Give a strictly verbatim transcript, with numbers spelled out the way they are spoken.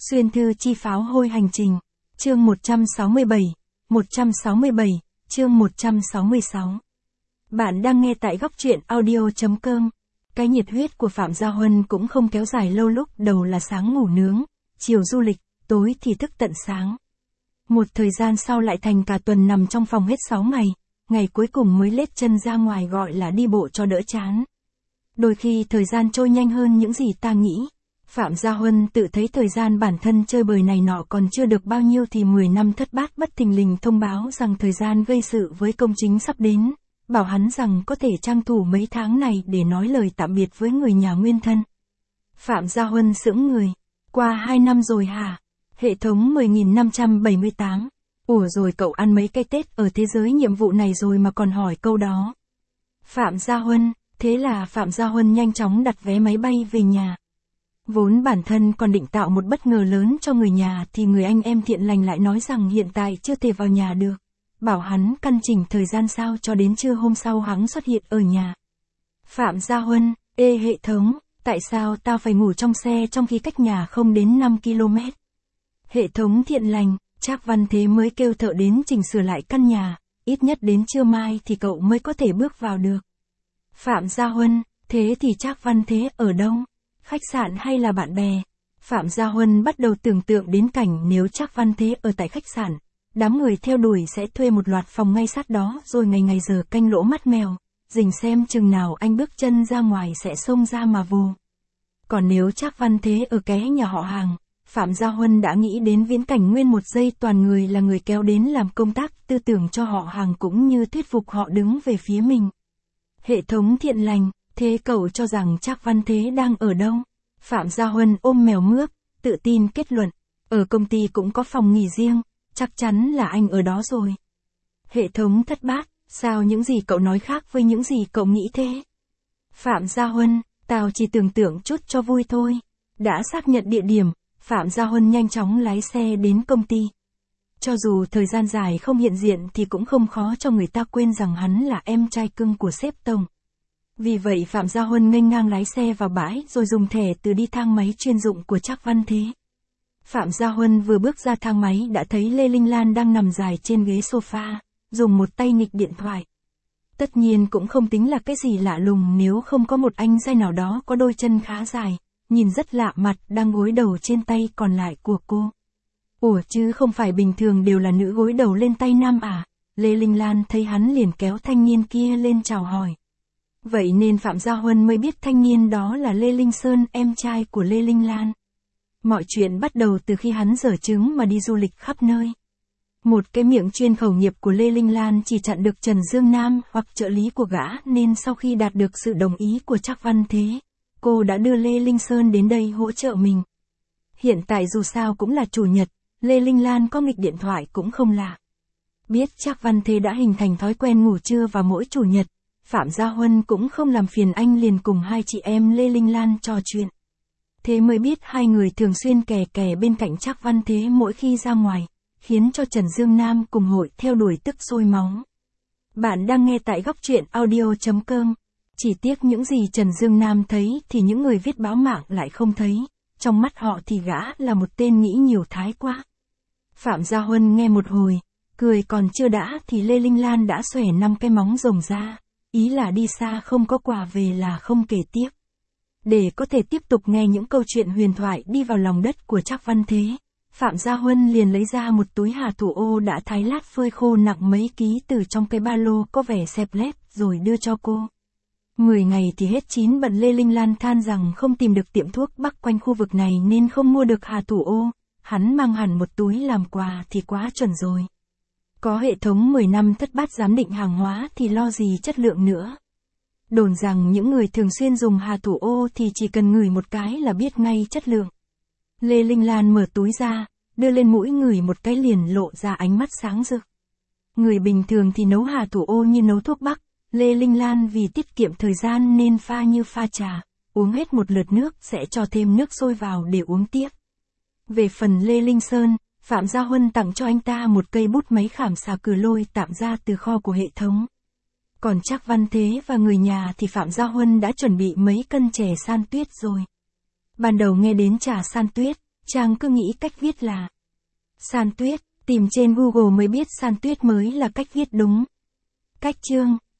Xuyên thư chi pháo hôi hành trình. Chương một trăm sáu mươi bảy, một trăm sáu mươi bảy, chương một trăm sáu mươi sáu. Bạn đang nghe tại góc truyện audio.com. Cái nhiệt huyết của Phạm Gia Huân cũng không kéo dài lâu, lúc đầu là sáng ngủ nướng, chiều du lịch, tối thì thức tận sáng. Một thời gian sau lại thành cả tuần nằm trong phòng hết sáu ngày, ngày cuối cùng mới lết chân ra ngoài, gọi là đi bộ cho đỡ chán. Đôi khi thời gian trôi nhanh hơn những gì ta nghĩ. Phạm Gia Huân tự thấy thời gian bản thân chơi bời này nọ còn chưa được bao nhiêu thì mười năm thất bát bất thình lình thông báo rằng thời gian gây sự với công chính sắp đến, bảo hắn rằng có thể tranh thủ mấy tháng này để nói lời tạm biệt với người nhà nguyên thân. Phạm Gia Huân sững người. Qua hai năm rồi hả? Hệ thống mười nghìn năm trăm bảy mươi tám. Ủa rồi cậu ăn mấy cái Tết ở thế giới nhiệm vụ này rồi mà còn hỏi câu đó. Phạm Gia Huân, thế là Phạm Gia Huân nhanh chóng đặt vé máy bay về nhà. Vốn bản thân còn định tạo một bất ngờ lớn cho người nhà thì người anh em thiện lành lại nói rằng hiện tại chưa thể vào nhà được. Bảo hắn căn chỉnh thời gian sao cho đến trưa hôm sau hắn xuất hiện ở nhà. Phạm Gia Huân, ê hệ thống, tại sao tao phải ngủ trong xe trong khi cách nhà không đến năm ki lô mét? Hệ thống thiện lành, Trác Văn Thế mới kêu thợ đến chỉnh sửa lại căn nhà, ít nhất đến trưa mai thì cậu mới có thể bước vào được. Phạm Gia Huân, thế thì Trác Văn Thế ở đâu? Khách sạn hay là bạn bè? Phạm Gia Huân bắt đầu tưởng tượng đến cảnh nếu Trác Văn Thế ở tại khách sạn, đám người theo đuổi sẽ thuê một loạt phòng ngay sát đó rồi ngày ngày giờ canh lỗ mắt mèo, rình xem chừng nào anh bước chân ra ngoài sẽ xông ra mà vồ. Còn nếu Trác Văn Thế ở ké nhà họ hàng, Phạm Gia Huân đã nghĩ đến viễn cảnh nguyên một giây toàn người là người kéo đến làm công tác tư tưởng cho họ hàng cũng như thuyết phục họ đứng về phía mình. Hệ thống thiện lành, thế cậu cho rằng Trác Văn Thế đang ở đâu? Phạm Gia Huân ôm mèo mướp, tự tin kết luận, ở công ty cũng có phòng nghỉ riêng, chắc chắn là anh ở đó rồi. Hệ thống thất bát, sao những gì cậu nói khác với những gì cậu nghĩ thế? Phạm Gia Huân, tao chỉ tưởng tượng chút cho vui thôi. Đã xác nhận địa điểm, Phạm Gia Huân nhanh chóng lái xe đến công ty. Cho dù thời gian dài không hiện diện thì cũng không khó cho người ta quên rằng hắn là em trai cưng của sếp tổng. Vì vậy Phạm Gia Huân nghênh ngang lái xe vào bãi rồi dùng thẻ từ đi thang máy chuyên dụng của Trác Văn Thế. Phạm Gia Huân vừa bước ra thang máy đã thấy Lê Linh Lan đang nằm dài trên ghế sofa, dùng một tay nghịch điện thoại. Tất nhiên cũng không tính là cái gì lạ lùng nếu không có một anh trai nào đó có đôi chân khá dài, nhìn rất lạ mặt đang gối đầu trên tay còn lại của cô. Ủa chứ không phải bình thường đều là nữ gối đầu lên tay nam à? Lê Linh Lan thấy hắn liền kéo thanh niên kia lên chào hỏi. Vậy nên Phạm Gia Huân mới biết thanh niên đó là Lê Linh Sơn, em trai của Lê Linh Lan. Mọi chuyện bắt đầu từ khi hắn dở trứng mà đi du lịch khắp nơi. Một cái miệng chuyên khẩu nghiệp của Lê Linh Lan chỉ chặn được Trần Dương Nam hoặc trợ lý của gã, nên sau khi đạt được sự đồng ý của Trác Văn Thế, cô đã đưa Lê Linh Sơn đến đây hỗ trợ mình. Hiện tại dù sao cũng là chủ nhật, Lê Linh Lan có nghịch điện thoại cũng không lạ. Biết Trác Văn Thế đã hình thành thói quen ngủ trưa vào mỗi chủ nhật, Phạm Gia Huân cũng không làm phiền anh, liền cùng hai chị em Lê Linh Lan trò chuyện. Thế mới biết hai người thường xuyên kè kè bên cạnh Trác Văn Thế mỗi khi ra ngoài, khiến cho Trần Dương Nam cùng hội theo đuổi tức sôi máu. Bạn đang nghe tại góc truyện audio.com. Chỉ tiếc những gì Trần Dương Nam thấy thì những người viết báo mạng lại không thấy, trong mắt họ thì gã là một tên nghĩ nhiều thái quá. Phạm Gia Huân nghe một hồi, cười còn chưa đã thì Lê Linh Lan đã xòe năm cái móng rồng ra, ý là đi xa không có quà về là không kể tiếp. Để có thể tiếp tục nghe những câu chuyện huyền thoại đi vào lòng đất của Trác Văn Thế, Phạm Gia Huân liền lấy ra một túi hà thủ ô đã thái lát phơi khô nặng mấy ký từ trong cái ba lô có vẻ xẹp lép rồi đưa cho cô. Mười ngày thì hết chín bận. Lê Linh Lan than rằng không tìm được tiệm thuốc bắc quanh khu vực này nên không mua được hà thủ ô, hắn mang hẳn một túi làm quà thì quá chuẩn rồi. Có hệ thống mười năm thất bát giám định hàng hóa thì lo gì chất lượng nữa. Đồn rằng những người thường xuyên dùng hà thủ ô thì chỉ cần ngửi một cái là biết ngay chất lượng. Lê Linh Lan mở túi ra, đưa lên mũi ngửi một cái liền lộ ra ánh mắt sáng rực. Người bình thường thì nấu hà thủ ô như nấu thuốc bắc, Lê Linh Lan vì tiết kiệm thời gian nên pha như pha trà, uống hết một lượt nước sẽ cho thêm nước sôi vào để uống tiếp. Về phần Lê Linh Sơn, Phạm Gia Huân tặng cho anh ta một cây bút máy khảm xà cừ lôi tạm ra từ kho của hệ thống. Còn Trác Văn Thế và người nhà thì Phạm Gia Huân đã chuẩn bị mấy cân chè san tuyết rồi. Ban đầu nghe đến trà san tuyết, Trang cứ nghĩ cách viết là San Tuyết, tìm trên Google mới biết San Tuyết mới là cách viết đúng. Cách chương